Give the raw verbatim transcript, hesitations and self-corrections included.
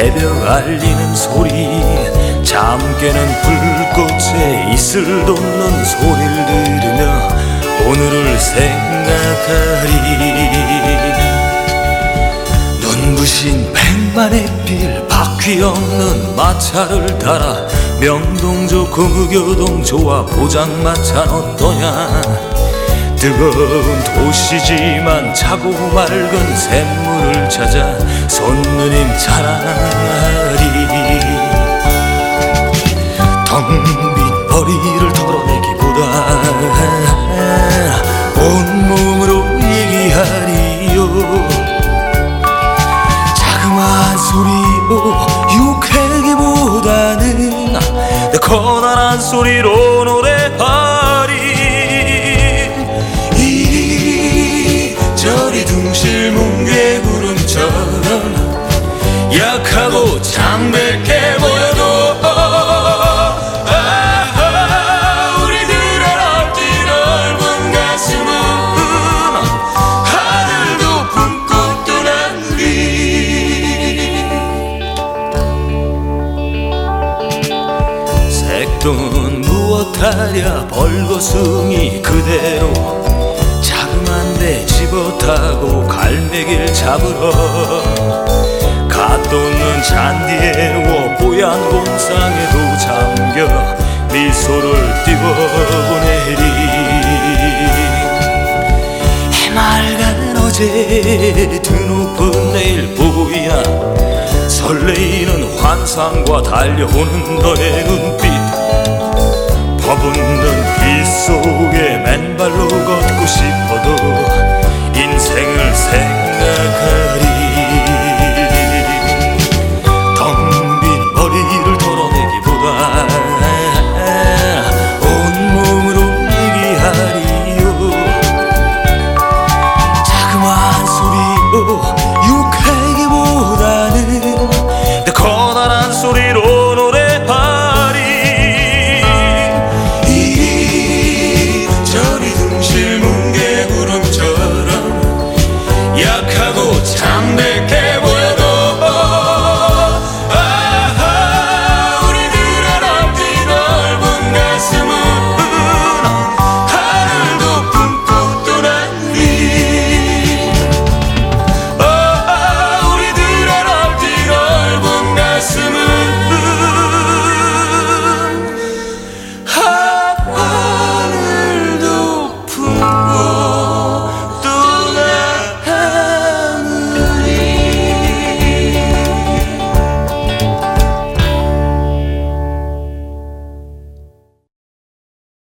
새벽 알리는 소리, 잠 깨는 불꽃에 이슬 돋는 소리를 들으며 오늘을 생각하리. 눈부신 백만의 빌, 바퀴 없는 마차를 따라 명동 좋고 무교동 좋아 포장마차는 어떠냐. 뜨거운 도시지만 차고 맑은 샘물을 찾아 손누님 자랑하리. 텅빈 머리를 털어내기보다 온몸으로 얘기하리요. 자그마한 소리로 유혹하기보다는 더 커다란 소리로 노래하리. 이리저리 둥실 뭉게 구름처럼 약하고 창백해 보여도 아하, 우리들의 넓디 넓은 가슴은 하늘도 품고 떠난 우리. 색돈 무엇하랴 벌거숭이 그대로 자그만데 집어타고 갈매길 잡으러 갓 돋는 잔디에 워 뽀얀 공상에도 잠겨 미소를 띄워보내리. 해맑은 어제 드높은 내일 보이나 설레이는 환상과 달려오는 너의 눈빛.